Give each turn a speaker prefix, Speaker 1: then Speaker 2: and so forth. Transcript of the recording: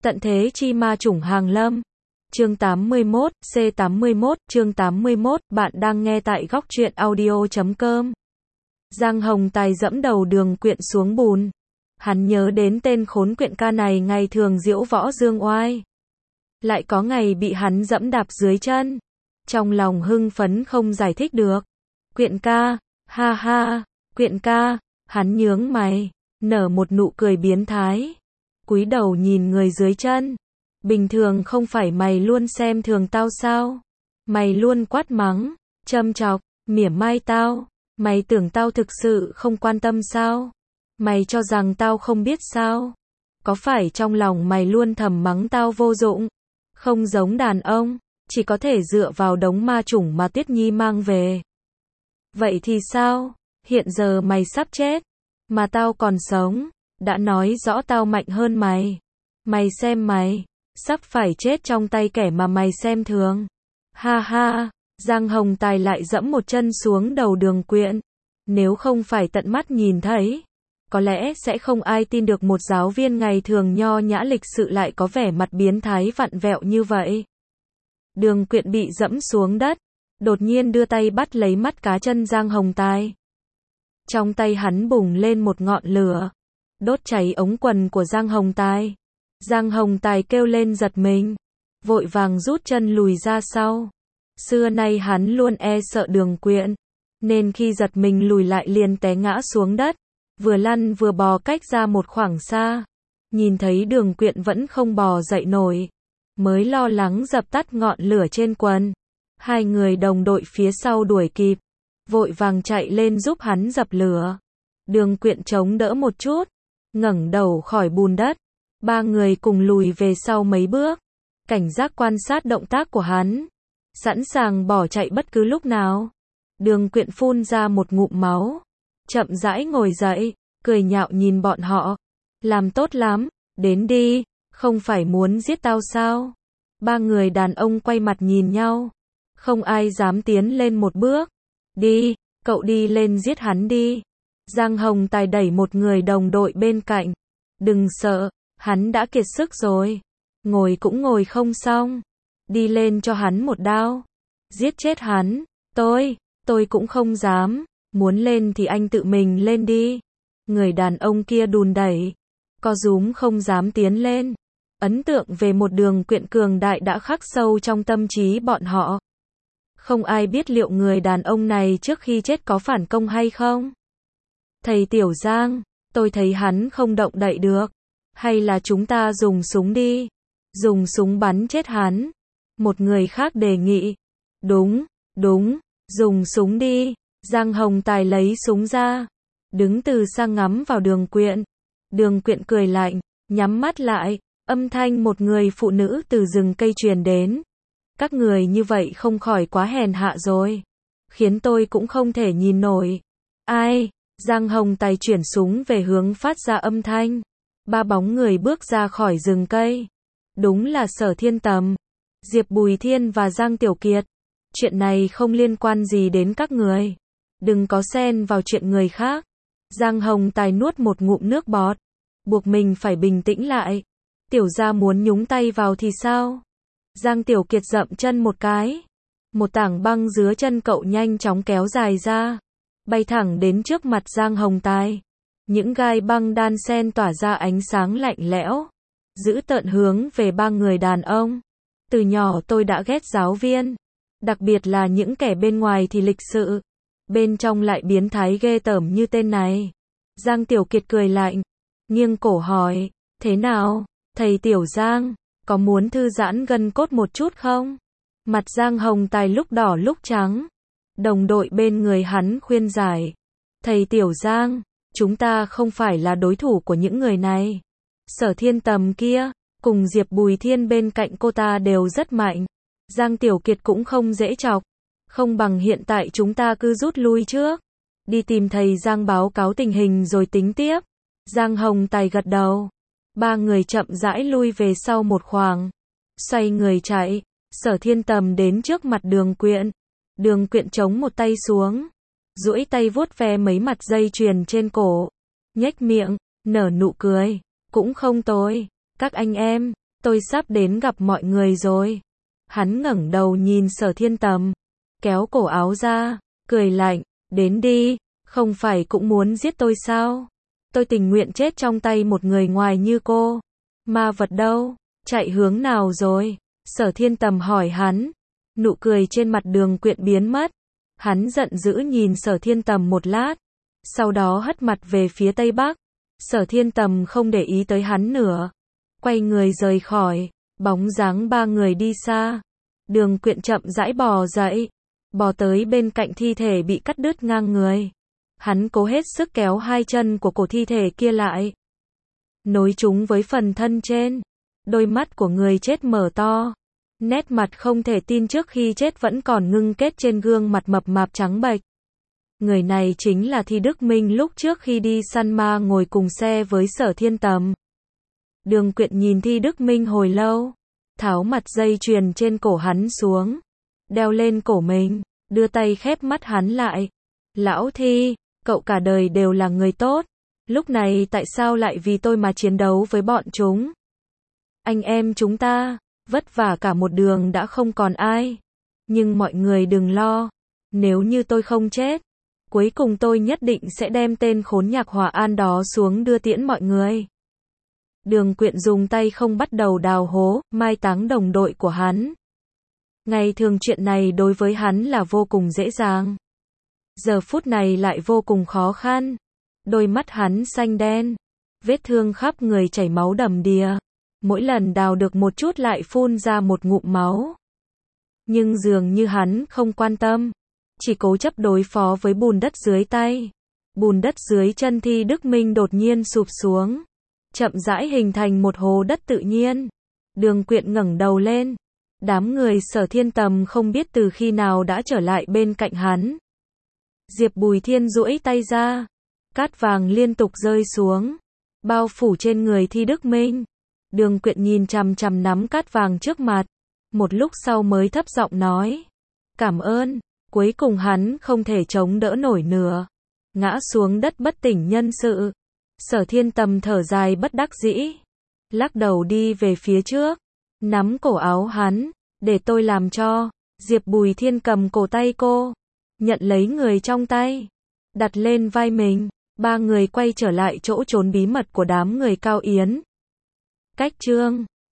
Speaker 1: Tận thế chi ma chủng hàng lâm. Chương 81, C81, chương 81, bạn đang nghe tại góc truyện audio.com. Giang Hồng Tài dẫm đầu Đường Quyện xuống bùn. Hắn nhớ đến tên khốn Quyện ca này ngày thường diễu võ dương oai. Lại có ngày bị hắn dẫm đạp dưới chân. Trong lòng hưng phấn không giải thích được. Quyện ca, ha ha, Quyện ca, hắn nhướng mày, nở một nụ cười biến thái. Cúi đầu nhìn người dưới chân. Bình thường không phải mày luôn xem thường tao sao? Mày luôn quát mắng, châm chọc, mỉa mai tao. Mày tưởng tao thực sự không quan tâm sao? Mày cho rằng tao không biết sao? Có phải trong lòng mày luôn thầm mắng tao vô dụng? Không giống đàn ông, chỉ có thể dựa vào đống ma chủng mà Tuyết Nhi mang về. Vậy thì sao? Hiện giờ mày sắp chết, mà tao còn sống. Đã nói rõ tao mạnh hơn mày. Mày xem mày, sắp phải chết trong tay kẻ mà mày xem thường. Ha ha, Giang Hồng Tài lại dẫm một chân xuống đầu Đường Quyện. Nếu không phải tận mắt nhìn thấy, có lẽ sẽ không ai tin được một giáo viên ngày thường nho nhã lịch sự lại có vẻ mặt biến thái vặn vẹo như vậy. Đường Quyện bị dẫm xuống đất, đột nhiên đưa tay bắt lấy mắt cá chân Giang Hồng Tài. Trong tay hắn bùng lên một ngọn lửa, đốt cháy ống quần của Giang Hồng Tài. Giang Hồng Tài kêu lên giật mình, vội vàng rút chân lùi ra sau. Xưa nay hắn luôn e sợ Đường Quyện, nên khi giật mình lùi lại liền té ngã xuống đất, vừa lăn vừa bò cách ra một khoảng xa. Nhìn thấy Đường Quyện vẫn không bò dậy nổi, mới lo lắng dập tắt ngọn lửa trên quần. Hai người đồng đội phía sau đuổi kịp, vội vàng chạy lên giúp hắn dập lửa. Đường Quyện chống đỡ một chút, ngẩng đầu khỏi bùn đất. Ba người cùng lùi về sau mấy bước, cảnh giác quan sát động tác của hắn, sẵn sàng bỏ chạy bất cứ lúc nào. Đường Quyện phun ra một ngụm máu, chậm rãi ngồi dậy, cười nhạo nhìn bọn họ. Làm tốt lắm, đến đi, không phải muốn giết tao sao? Ba người đàn ông quay mặt nhìn nhau, không ai dám tiến lên một bước. Đi, cậu đi lên giết hắn đi. Giang Hồng Tài đẩy một người đồng đội bên cạnh. Đừng sợ, hắn đã kiệt sức rồi. Ngồi cũng ngồi không xong. Đi lên cho hắn một đao. Giết chết hắn. Tôi cũng không dám. Muốn lên thì anh tự mình lên đi. Người đàn ông kia đùn đẩy, co rúm không dám tiến lên. Ấn tượng về một Đường Quyện cường đại đã khắc sâu trong tâm trí bọn họ. Không ai biết liệu người đàn ông này trước khi chết có phản công hay không. Thầy Tiểu Giang, tôi thấy hắn không động đậy được. Hay là chúng ta dùng súng đi. Dùng súng bắn chết hắn. Một người khác đề nghị. Đúng, dùng súng đi. Giang Hồng Tài lấy súng ra, đứng từ xa ngắm vào Đường Quyện. Đường Quyện cười lạnh, nhắm mắt lại, âm thanh một người phụ nữ từ rừng cây truyền đến. Các người như vậy không khỏi quá hèn hạ rồi. Khiến tôi cũng không thể nhìn nổi. Ai? Giang Hồng Tài chuyển súng về hướng phát ra âm thanh. Ba bóng người bước ra khỏi rừng cây. Đúng là Sở Thiên Tầm, Diệp Bùi Thiên và Giang Tiểu Kiệt. Chuyện này không liên quan gì đến các người. Đừng có xen vào chuyện người khác. Giang Hồng Tài nuốt một ngụm nước bọt, buộc mình phải bình tĩnh lại. Tiểu gia muốn nhúng tay vào thì sao? Giang Tiểu Kiệt dậm chân một cái. Một tảng băng dưới chân cậu nhanh chóng kéo dài ra, bay thẳng đến trước mặt Giang Hồng Tài. Những gai băng đan xen tỏa ra ánh sáng lạnh lẽo, dữ tợn hướng về ba người đàn ông. Từ nhỏ tôi đã ghét giáo viên, đặc biệt là những kẻ bên ngoài thì lịch sự, bên trong lại biến thái ghê tởm như tên này. Giang Tiểu Kiệt cười lạnh, nghiêng cổ hỏi, thế nào, thầy Tiểu Giang, có muốn thư giãn gân cốt một chút không? Mặt Giang Hồng Tài lúc đỏ lúc trắng. Đồng đội bên người hắn khuyên giải, thầy Tiểu Giang, chúng ta không phải là đối thủ của những người này. Sở Thiên Tầm kia, cùng Diệp Bùi Thiên bên cạnh cô ta đều rất mạnh. Giang Tiểu Kiệt cũng không dễ chọc. Không bằng hiện tại chúng ta cứ rút lui trước. Đi tìm thầy Giang báo cáo tình hình rồi tính tiếp. Giang Hồng Tài gật đầu. Ba người chậm rãi lui về sau một khoảng. Xoay người chạy. Sở Thiên Tầm đến trước mặt Đường Quyện. Đường Quyện chống một tay xuống, duỗi tay vuốt ve mấy mặt dây chuyền trên cổ, nhếch miệng, nở nụ cười. Cũng không tồi. Các anh em, tôi sắp đến gặp mọi người rồi. Hắn ngẩng đầu nhìn Sở Thiên Tầm, kéo cổ áo ra, cười lạnh, đến đi, không phải cũng muốn giết tôi sao? Tôi tình nguyện chết trong tay một người ngoài như cô. Ma vật đâu? Chạy hướng nào rồi? Sở Thiên Tầm hỏi hắn. Nụ cười trên mặt Đường Quyện biến mất. Hắn giận dữ nhìn Sở Thiên Tầm một lát, sau đó hất mặt về phía tây bắc. Sở Thiên Tầm không để ý tới hắn nữa, quay người rời khỏi. Bóng dáng ba người đi xa. Đường Quyện chậm rãi bò dậy, bò tới bên cạnh thi thể bị cắt đứt ngang người. Hắn cố hết sức kéo hai chân của cổ thi thể kia lại, nối chúng với phần thân trên. Đôi mắt của người chết mở to, nét mặt không thể tin trước khi chết vẫn còn ngưng kết trên gương mặt mập mạp trắng bệch. Người này chính là Thi Đức Minh lúc trước khi đi săn ma ngồi cùng xe với Sở Thiên Tầm. Đường Quyện nhìn Thi Đức Minh hồi lâu, tháo mặt dây chuyền trên cổ hắn xuống, đeo lên cổ mình, đưa tay khép mắt hắn lại. Lão Thi, cậu cả đời đều là người tốt, lúc này tại sao lại vì tôi mà chiến đấu với bọn chúng? Anh em chúng ta, vất vả cả một đường đã không còn ai. Nhưng mọi người đừng lo, nếu như tôi không chết, cuối cùng tôi nhất định sẽ đem tên khốn Nhạc Hòa An đó xuống đưa tiễn mọi người. Đường Quyện dùng tay không bắt đầu đào hố, mai táng đồng đội của hắn. Ngày thường chuyện này đối với hắn là vô cùng dễ dàng. Giờ phút này lại vô cùng khó khăn. Đôi mắt hắn xanh đen, vết thương khắp người chảy máu đầm đìa. Mỗi lần đào được một chút lại phun ra một ngụm máu. Nhưng dường như hắn không quan tâm, chỉ cố chấp đối phó với bùn đất dưới tay. Bùn đất dưới chân Thi Đức Minh đột nhiên sụp xuống, chậm rãi hình thành một hố đất tự nhiên. Đường Quyện ngẩng đầu lên. Đám người Sở Thiên Tầm không biết từ khi nào đã trở lại bên cạnh hắn. Diệp Bùi Thiên duỗi tay ra, cát vàng liên tục rơi xuống, bao phủ trên người Thi Đức Minh. Đường Quyện nhìn chằm chằm nắm cát vàng trước mặt, một lúc sau mới thấp giọng nói, cảm ơn. Cuối cùng hắn không thể chống đỡ nổi nữa, ngã xuống đất bất tỉnh nhân sự. Sở Thiên Tầm thở dài bất đắc dĩ, lắc đầu đi về phía trước, nắm cổ áo hắn, để tôi làm cho. Diệp Bùi Thiên cầm cổ tay cô, nhận lấy người trong tay, đặt lên vai mình. Ba người quay trở lại chỗ trốn bí mật của đám người Cao Yến. Cách chương